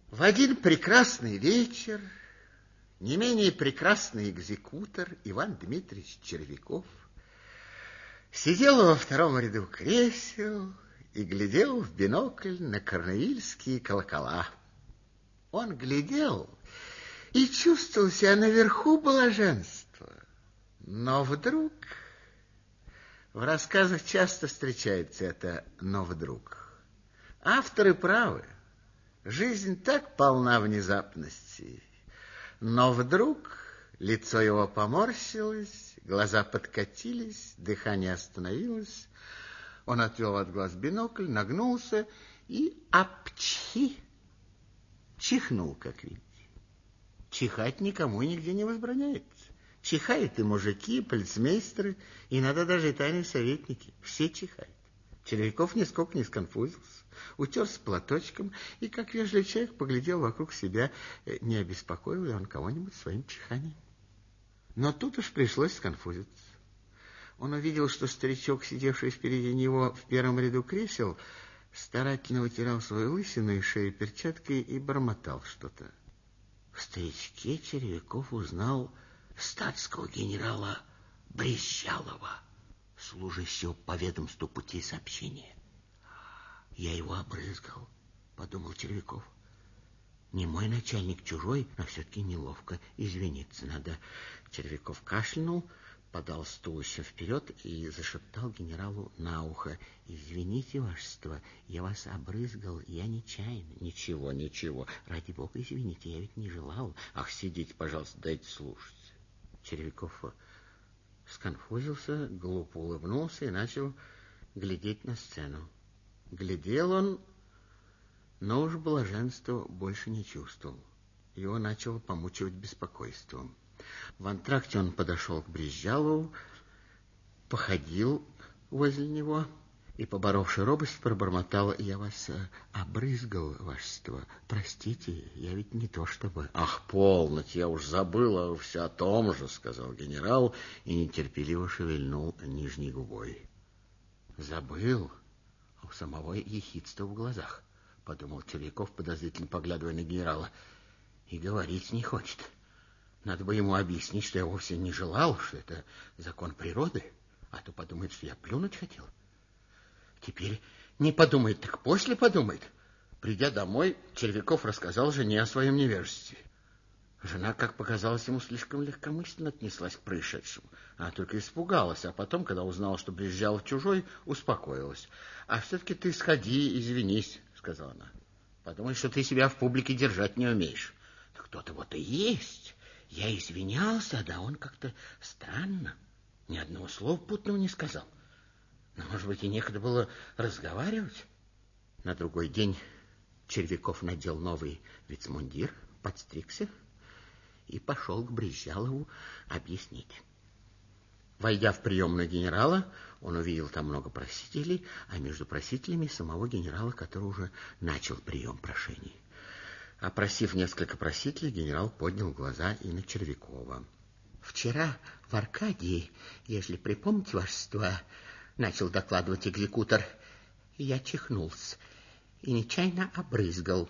В один прекрасный вечер не менее прекрасный экзекутор Иван Дмитриевич Червяков сидел во втором ряду кресел и глядел в бинокль на корнуильские колокола. Он глядел и чувствовал себя наверху блаженства. Но вдруг в рассказах часто встречается это «но вдруг». Авторы правы. Жизнь так полна внезапностей. Но вдруг лицо его поморщилось, глаза подкатились, дыхание остановилось. Он отвел от глаз бинокль, нагнулся и апчхи чихнул, как видите. Чихать никому и нигде не возбраняется. Чихают и мужики, и полицмейстеры, иногда даже и тайные советники. Все чихают. Червяков нисколько не сконфузился, утерся платочком и, как вежливый человек, поглядел вокруг себя, не обеспокоил ли он кого-нибудь своим чиханием. Но тут уж пришлось сконфузиться. Он увидел, что старичок, сидевший впереди него в первом ряду кресел, старательно вытирал свою лысину и шею перчаткой и бормотал что-то. В старичке Червяков узнал статского генерала Брезжалова, служащего по ведомству путей сообщения. Я его обрызгал, подумал Червяков. Не мой начальник, чужой, но все-таки неловко, извиниться надо. Червяков кашлянул, подался туловищем вперед и зашептал генералу на ухо: извините, вашество, я вас обрызгал, я нечаянно. Ничего, ничего, ради бога, извините, я ведь не желал. Ах, сидите, пожалуйста, дайте слушать. Червяков сконфузился, глупо улыбнулся и начал глядеть на сцену. Глядел он, но уж блаженства больше не чувствовал. Его начало помучивать беспокойством. В антракте он подошел к Брезжалову, походил возле него и, поборовши робость, пробормотал: я вас обрызгал, вашество. Простите, я ведь не то чтобы... Ах, полноте, я уж забыл все о том же, сказал генерал и нетерпеливо шевельнул нижней губой. Забыл? А у самого ехидство в глазах, подумал Червяков, подозрительно поглядывая на генерала. И говорить не хочет. Надо бы ему объяснить, что я вовсе не желал, что это закон природы, а то подумает, что я плюнуть хотел. Теперь не подумает, так после подумает. Придя домой, Червяков рассказал жене о своем невежестве. Жена, как показалось ему, слишком легкомысленно отнеслась к происшедшему. Она только испугалась, а потом, когда узнала, что Брезжалов чужой, успокоилась. А все-таки ты сходи, извинись, сказала она. Подумай, что ты себя в публике держать не умеешь. Так кто-то вот и есть. Я извинялся, да он как-то странно. Ни одного слова путного не сказал. Но, может быть, и некогда было разговаривать. На другой день Червяков надел новый вицмундир, подстригся и пошел к Брезжалову объяснить. Войдя в приемную генерала, он увидел там много просителей, а между просителями самого генерала, который уже начал прием прошений. Опросив несколько просителей, генерал поднял глаза и на Червякова. Вчера в Аркадии, если припомните, вашество, начал докладывать экзекутор, я чихнулся и нечаянно обрызгал.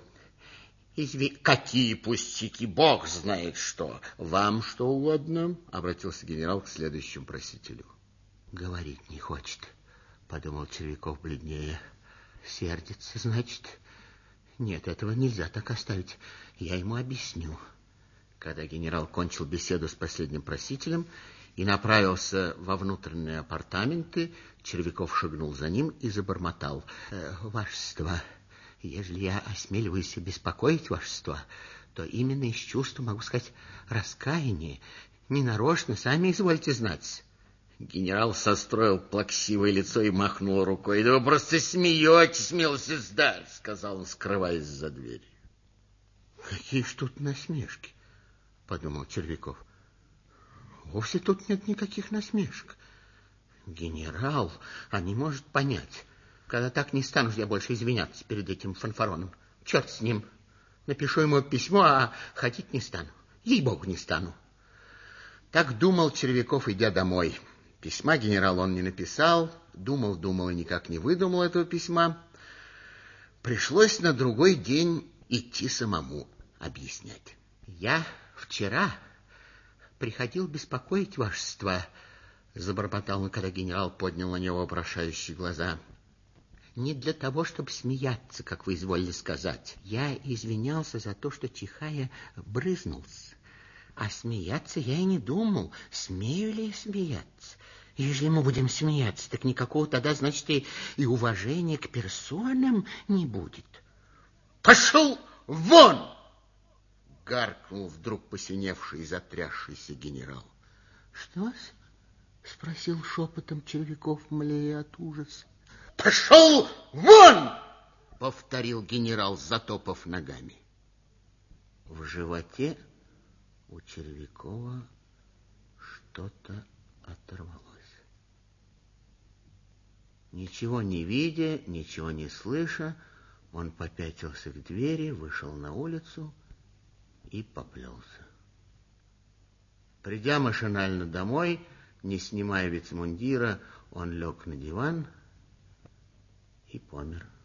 Какие пустяки, бог знает что. Вам что угодно? Обратился генерал к следующему просителю. Говорить не хочет, подумал Червяков бледнее. Сердится, значит. Нет, этого нельзя так оставить. Я ему объясню. Когда генерал кончил беседу с последним просителем и направился во внутренние апартаменты, Червяков шагнул за ним и забормотал: вашество, ежели я осмеливаюсь беспокоить вашество, то именно из чувства, могу сказать, раскаяния, ненарочно, сами извольте знать. Генерал состроил плаксивое лицо и махнул рукой. Да вы просто смеетесь, милости сдать, сказал он, скрываясь за дверью. Какие ж тут насмешки, подумал Червяков. Вовсе тут нет никаких насмешек. Генерал, не может понять. Когда так, не стану я больше извиняться перед этим фанфароном. Черт с ним. Напишу ему письмо, а ходить не стану. Ей-богу, не стану. Так думал Червяков, идя домой. Письма генералу он не написал, думал и никак не выдумал этого письма. Пришлось на другой день идти самому объяснять. Я вчера приходил беспокоить вашество, забормотал он, когда генерал поднял на него вопрошающие глаза. Не для того, чтобы смеяться, как вы изволили сказать. Я извинялся за то, что чихая брызнулся. А смеяться я и не думал. Смею ли я смеяться? Если мы будем смеяться, так никакого тогда, значит, и уважения к персонам не будет. Пошел вон! Гаркнул вдруг посиневший и затрясшийся генерал. Что-с? Спросил шепотом Червяков, млея от ужаса. Пошел вон! Повторил генерал, затопав ногами. В животе у Червякова что-то оторвалось. Ничего не видя, ничего не слыша, он попятился к двери, вышел на улицу и поплелся. Придя машинально домой, не снимая вицмундира, он лег на диван и помер.